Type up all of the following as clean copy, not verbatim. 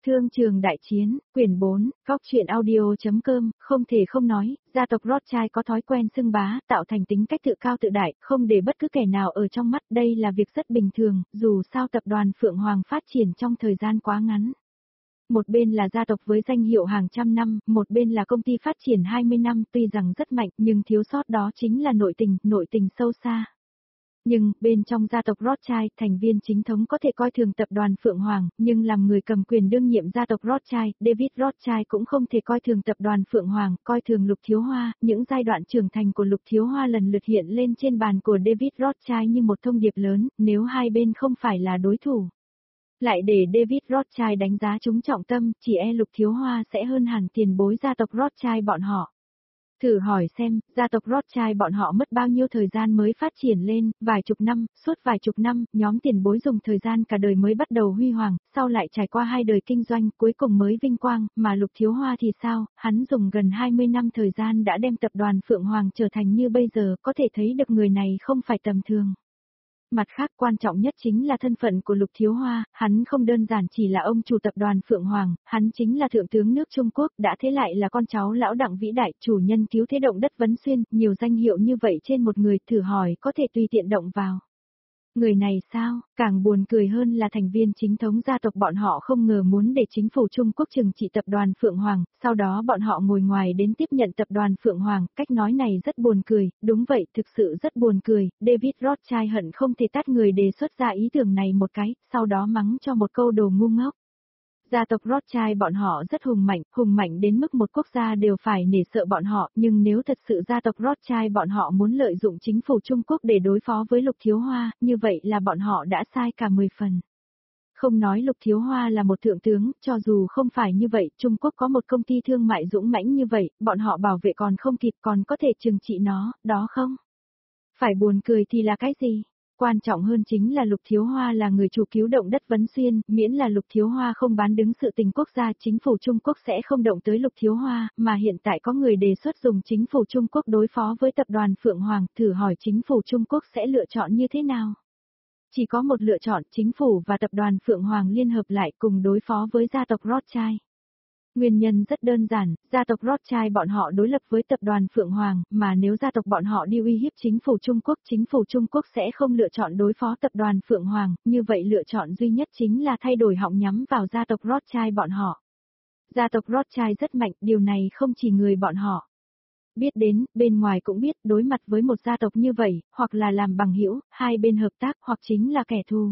Thương trường đại chiến, quyển 4, góc truyện audio.com, không thể không nói, gia tộc Rothschild có thói quen xưng bá, tạo thành tính cách tự cao tự đại, không để bất cứ kẻ nào ở trong mắt, đây là việc rất bình thường, dù sao tập đoàn Phượng Hoàng phát triển trong thời gian quá ngắn. Một bên là gia tộc với danh hiệu hàng trăm năm, một bên là công ty phát triển 20 năm, tuy rằng rất mạnh, nhưng thiếu sót đó chính là nội tình sâu xa. Nhưng, bên trong gia tộc Rothschild, thành viên chính thống có thể coi thường tập đoàn Phượng Hoàng, nhưng làm người cầm quyền đương nhiệm gia tộc Rothschild, David Rothschild cũng không thể coi thường tập đoàn Phượng Hoàng, coi thường Lục Thiếu Hoa, những giai đoạn trưởng thành của Lục Thiếu Hoa lần lượt hiện lên trên bàn của David Rothschild như một thông điệp lớn, nếu hai bên không phải là đối thủ. Lại để David Rothschild đánh giá chúng trọng tâm, chỉ e Lục Thiếu Hoa sẽ hơn hẳn tiền bối gia tộc Rothschild bọn họ. Thử hỏi xem, gia tộc Rothschild bọn họ mất bao nhiêu thời gian mới phát triển lên, vài chục năm, suốt vài chục năm, nhóm tiền bối dùng thời gian cả đời mới bắt đầu huy hoàng, sau lại trải qua 2 đời kinh doanh, cuối cùng mới vinh quang, mà Lục Thiếu Hoa thì sao, hắn dùng gần 20 năm thời gian đã đem tập đoàn Phượng Hoàng trở thành như bây giờ, có thể thấy được người này không phải tầm thường. Mặt khác quan trọng nhất chính là thân phận của Lục Thiếu Hoa, hắn không đơn giản chỉ là ông chủ tập đoàn Phượng Hoàng, hắn chính là thượng tướng nước Trung Quốc, đã thế lại là con cháu lão Đặng vĩ đại, chủ nhân cứu thế động đất Vấn Xuyên, nhiều danh hiệu như vậy trên một người, thử hỏi có thể tùy tiện động vào. Người này sao, càng buồn cười hơn là thành viên chính thống gia tộc bọn họ không ngờ muốn để chính phủ Trung Quốc trừng trị tập đoàn Phượng Hoàng, sau đó bọn họ ngồi ngoài đến tiếp nhận tập đoàn Phượng Hoàng, cách nói này rất buồn cười, đúng vậy, thực sự rất buồn cười, David Rothschild hận không thể tát người đề xuất ra ý tưởng này một cái, sau đó mắng cho một câu đồ ngu ngốc. Gia tộc Rothschild bọn họ rất hùng mạnh đến mức một quốc gia đều phải nể sợ bọn họ, nhưng nếu thật sự gia tộc Rothschild bọn họ muốn lợi dụng chính phủ Trung Quốc để đối phó với Lục Thiếu Hoa, như vậy là bọn họ đã sai cả 10 phần. Không nói Lục Thiếu Hoa là một thượng tướng, cho dù không phải như vậy, Trung Quốc có một công ty thương mại dũng mãnh như vậy, bọn họ bảo vệ còn không kịp còn có thể trừng trị nó, đó không? Phải buồn cười thì là cái gì? Quan trọng hơn chính là Lục Thiếu Hoa là người chủ cứu động đất Vấn Xuyên, miễn là Lục Thiếu Hoa không bán đứng sự tình quốc gia, chính phủ Trung Quốc sẽ không động tới Lục Thiếu Hoa, mà hiện tại có người đề xuất dùng chính phủ Trung Quốc đối phó với tập đoàn Phượng Hoàng, thử hỏi chính phủ Trung Quốc sẽ lựa chọn như thế nào? Chỉ có một lựa chọn, chính phủ và tập đoàn Phượng Hoàng liên hợp lại cùng đối phó với gia tộc Rothschild. Nguyên nhân rất đơn giản, gia tộc Rothschild bọn họ đối lập với tập đoàn Phượng Hoàng, mà nếu gia tộc bọn họ đi uy hiếp chính phủ Trung Quốc sẽ không lựa chọn đối phó tập đoàn Phượng Hoàng, như vậy lựa chọn duy nhất chính là thay đổi họng nhắm vào gia tộc Rothschild bọn họ. Gia tộc Rothschild rất mạnh, điều này không chỉ người bọn họ biết đến, bên ngoài cũng biết, đối mặt với một gia tộc như vậy, hoặc là làm bằng hữu, hai bên hợp tác, hoặc chính là kẻ thù.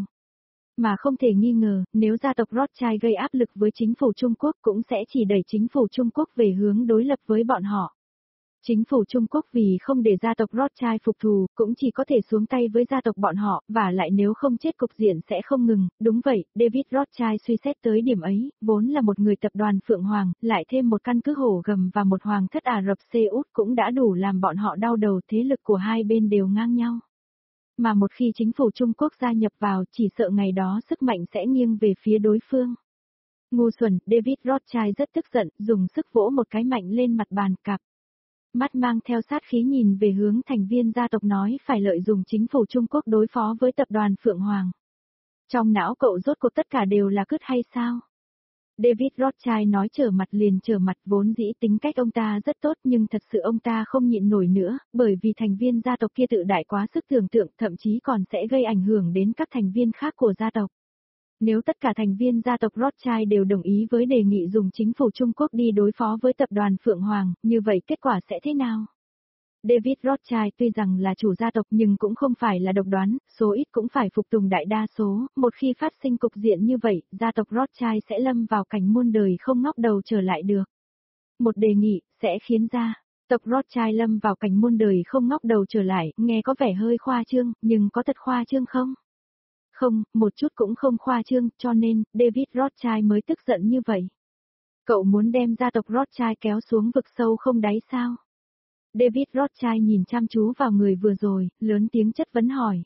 Mà không thể nghi ngờ, nếu gia tộc Rothschild gây áp lực với chính phủ Trung Quốc cũng sẽ chỉ đẩy chính phủ Trung Quốc về hướng đối lập với bọn họ. Chính phủ Trung Quốc vì không để gia tộc Rothschild phục thù, cũng chỉ có thể xuống tay với gia tộc bọn họ, và lại nếu không chết cục diện sẽ không ngừng. Đúng vậy, David Rothschild suy xét tới điểm ấy, vốn là một người tập đoàn Phượng Hoàng, lại thêm một căn cứ hổ gầm và một hoàng thất Ả Rập Xê Út cũng đã đủ làm bọn họ đau đầu, thế lực của hai bên đều ngang nhau. Mà một khi chính phủ Trung Quốc gia nhập vào, chỉ sợ ngày đó sức mạnh sẽ nghiêng về phía đối phương. Ngu xuẩn, David Rothschild rất tức giận, dùng sức vỗ một cái mạnh lên mặt bàn, cặp mắt mang theo sát khí nhìn về hướng thành viên gia tộc nói phải lợi dụng chính phủ Trung Quốc đối phó với tập đoàn Phượng Hoàng. Trong não cậu rốt cuộc tất cả đều là cứt hay sao? David Rothschild nói trở mặt liền trở mặt, vốn dĩ tính cách ông ta rất tốt nhưng thật sự ông ta không nhịn nổi nữa, bởi vì thành viên gia tộc kia tự đại quá sức tưởng tượng, thậm chí còn sẽ gây ảnh hưởng đến các thành viên khác của gia tộc. Nếu tất cả thành viên gia tộc Rothschild đều đồng ý với đề nghị dùng chính phủ Trung Quốc đi đối phó với tập đoàn Phượng Hoàng, như vậy kết quả sẽ thế nào? David Rothschild tuy rằng là chủ gia tộc nhưng cũng không phải là độc đoán, số ít cũng phải phục tùng đại đa số, một khi phát sinh cục diện như vậy, gia tộc Rothschild sẽ lâm vào cảnh muôn đời không ngóc đầu trở lại được. Một đề nghị, sẽ khiến gia tộc Rothschild lâm vào cảnh muôn đời không ngóc đầu trở lại, nghe có vẻ hơi khoa trương, nhưng có thật khoa trương không? Không, một chút cũng không khoa trương, cho nên, David Rothschild mới tức giận như vậy. Cậu muốn đem gia tộc Rothschild kéo xuống vực sâu không đáy sao? David Rothschild nhìn chăm chú vào người vừa rồi, lớn tiếng chất vấn hỏi.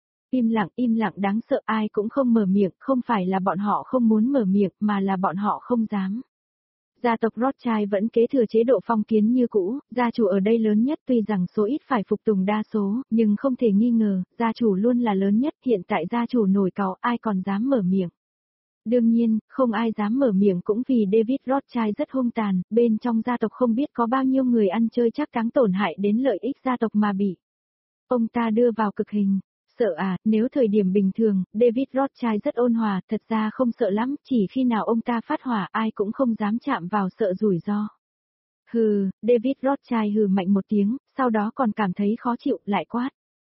Im lặng đáng sợ, ai cũng không mở miệng, không phải là bọn họ không muốn mở miệng mà là bọn họ không dám. Gia tộc Rothschild vẫn kế thừa chế độ phong kiến như cũ, gia chủ ở đây lớn nhất tuy rằng số ít phải phục tùng đa số, nhưng không thể nghi ngờ, gia chủ luôn là lớn nhất, hiện tại gia chủ nổi cáu ai còn dám mở miệng. Đương nhiên, không ai dám mở miệng cũng vì David Rothschild rất hung tàn, bên trong gia tộc không biết có bao nhiêu người ăn chơi chắc táng tổn hại đến lợi ích gia tộc mà bị ông ta đưa vào cực hình. Sợ à, nếu thời điểm bình thường, David Rothschild rất ôn hòa, thật ra không sợ lắm, chỉ khi nào ông ta phát hỏa ai cũng không dám chạm vào sợ rủi ro. Hừ, David Rothschild hừ mạnh một tiếng, sau đó còn cảm thấy khó chịu, lại quát.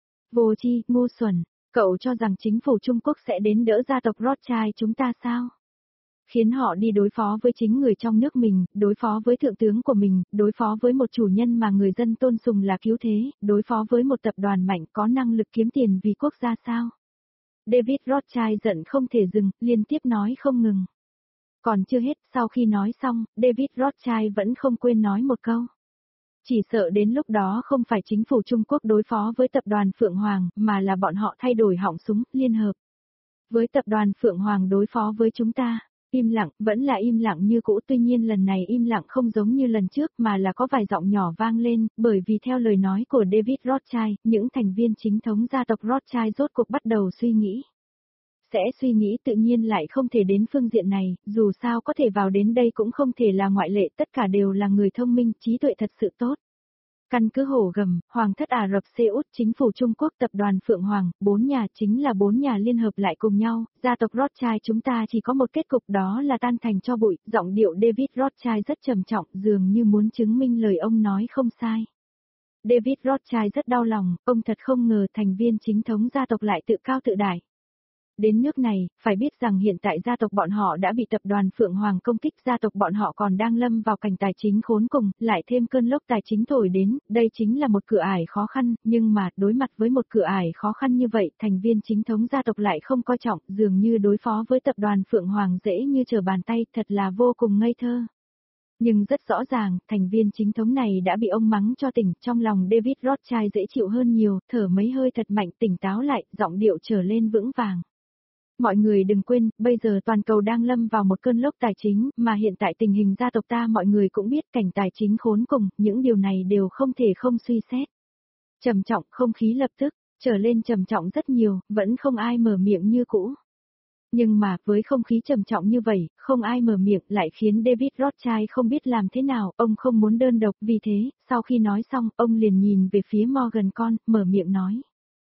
Vô tri, ngu xuẩn, cậu cho rằng chính phủ Trung Quốc sẽ đến đỡ gia tộc Rothschild chúng ta sao? Khiến họ đi đối phó với chính người trong nước mình, đối phó với thượng tướng của mình, đối phó với một chủ nhân mà người dân tôn sùng là cứu thế, đối phó với một tập đoàn mạnh có năng lực kiếm tiền vì quốc gia sao? David Rothschild giận không thể dừng, liên tiếp nói không ngừng. Còn chưa hết, sau khi nói xong, David Rothschild vẫn không quên nói một câu. Chỉ sợ đến lúc đó không phải chính phủ Trung Quốc đối phó với tập đoàn Phượng Hoàng, mà là bọn họ thay đổi họng súng, liên hợp. Với tập đoàn Phượng Hoàng đối phó với chúng ta. Im lặng, vẫn là im lặng như cũ, tuy nhiên lần này im lặng không giống như lần trước mà là có vài giọng nhỏ vang lên, bởi vì theo lời nói của David Rothschild, những thành viên chính thống gia tộc Rothschild rốt cuộc bắt đầu suy nghĩ. Sẽ suy nghĩ tự nhiên lại không thể đến phương diện này, dù sao có thể vào đến đây cũng không thể là ngoại lệ, tất cả đều là người thông minh, trí tuệ thật sự tốt. Căn cứ hổ gầm, Hoàng thất Ả Rập Xê Út, chính phủ Trung Quốc, tập đoàn Phượng Hoàng, 4 nhà chính là 4 nhà liên hợp lại cùng nhau, gia tộc Rothschild chúng ta chỉ có một kết cục đó là tan thành cho bụi, giọng điệu David Rothschild rất trầm trọng, dường như muốn chứng minh lời ông nói không sai. David Rothschild rất đau lòng, ông thật không ngờ thành viên chính thống gia tộc lại tự cao tự đại. Đến nước này, phải biết rằng hiện tại gia tộc bọn họ đã bị tập đoàn Phượng Hoàng công kích, gia tộc bọn họ còn đang lâm vào cảnh tài chính khốn cùng, lại thêm cơn lốc tài chính thổi đến, đây chính là một cửa ải khó khăn, nhưng mà, đối mặt với một cửa ải khó khăn như vậy, thành viên chính thống gia tộc lại không coi trọng, dường như đối phó với tập đoàn Phượng Hoàng dễ như trở bàn tay, thật là vô cùng ngây thơ. Nhưng rất rõ ràng, thành viên chính thống này đã bị ông mắng cho tỉnh, trong lòng David Rothschild dễ chịu hơn nhiều, thở mấy hơi thật mạnh, tỉnh táo lại, giọng điệu trở lên vững vàng. Mọi người đừng quên, bây giờ toàn cầu đang lâm vào một cơn lốc tài chính, mà hiện tại tình hình gia tộc ta mọi người cũng biết cảnh tài chính khốn cùng, những điều này đều không thể không suy xét. Trầm trọng, không khí lập tức, trở lên trầm trọng rất nhiều, vẫn không ai mở miệng như cũ. Nhưng mà, với không khí trầm trọng như vậy, không ai mở miệng lại khiến David Rothschild không biết làm thế nào, ông không muốn đơn độc, vì thế, sau khi nói xong, ông liền nhìn về phía Morgan con, mở miệng nói.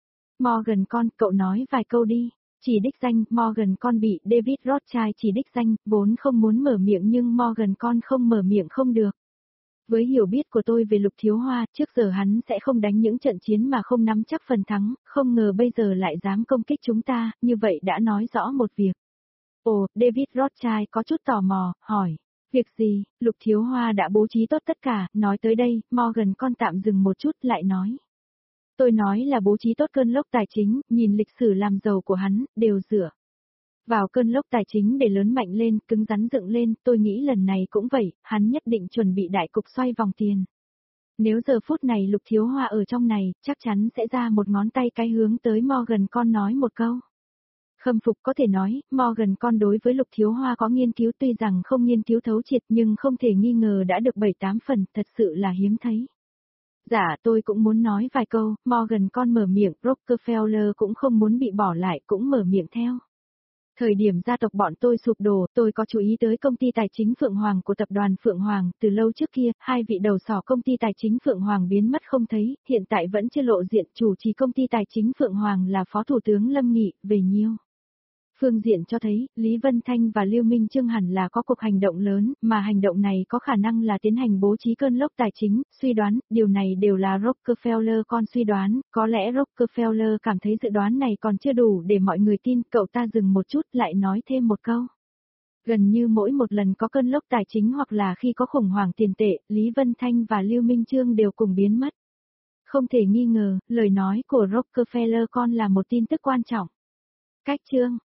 Morgan con, cậu nói vài câu đi. Chỉ đích danh, Morgan con bị David Rothschild chỉ đích danh, vốn không muốn mở miệng nhưng Morgan con không mở miệng không được. Với hiểu biết của tôi về Lục Thiếu Hoa, trước giờ hắn sẽ không đánh những trận chiến mà không nắm chắc phần thắng, không ngờ bây giờ lại dám công kích chúng ta, như vậy đã nói rõ một việc. Ồ, David Rothschild có chút tò mò, hỏi. Việc gì, Lục Thiếu Hoa đã bố trí tốt tất cả, nói tới đây, Morgan con tạm dừng một chút lại nói. Tôi nói là bố trí tốt cơn lốc tài chính, nhìn lịch sử làm giàu của hắn, đều dựa vào cơn lốc tài chính để lớn mạnh lên, cứng rắn dựng lên, tôi nghĩ lần này cũng vậy, hắn nhất định chuẩn bị đại cục xoay vòng tiền. Nếu giờ phút này Lục Thiếu Hoa ở trong này, chắc chắn sẽ ra một ngón tay cái hướng tới Morgan con nói một câu. Khâm phục có thể nói, Morgan con đối với Lục Thiếu Hoa có nghiên cứu tuy rằng không nghiên cứu thấu triệt nhưng không thể nghi ngờ đã được 7-8 phần, thật sự là hiếm thấy. Dạ tôi cũng muốn nói vài câu, Morgan con mở miệng, Rockefeller cũng không muốn bị bỏ lại cũng mở miệng theo. Thời điểm gia tộc bọn tôi sụp đổ, tôi có chú ý tới công ty tài chính Phượng Hoàng của tập đoàn Phượng Hoàng, từ lâu trước kia, hai vị đầu sỏ công ty tài chính Phượng Hoàng biến mất không thấy, hiện tại vẫn chưa lộ diện, chủ trì công ty tài chính Phượng Hoàng là Phó Thủ tướng Lâm Nghị, về nhiêu. Phương diện cho thấy, Lý Vân Thanh và Lưu Minh Trương hẳn là có cuộc hành động lớn, mà hành động này có khả năng là tiến hành bố trí cơn lốc tài chính, suy đoán, điều này đều là Rockefeller con suy đoán, có lẽ Rockefeller cảm thấy dự đoán này còn chưa đủ để mọi người tin, cậu ta dừng một chút lại nói thêm một câu. Gần như mỗi một lần có cơn lốc tài chính hoặc là khi có khủng hoảng tiền tệ, Lý Vân Thanh và Lưu Minh Trương đều cùng biến mất. Không thể nghi ngờ, lời nói của Rockefeller con là một tin tức quan trọng. Cách chương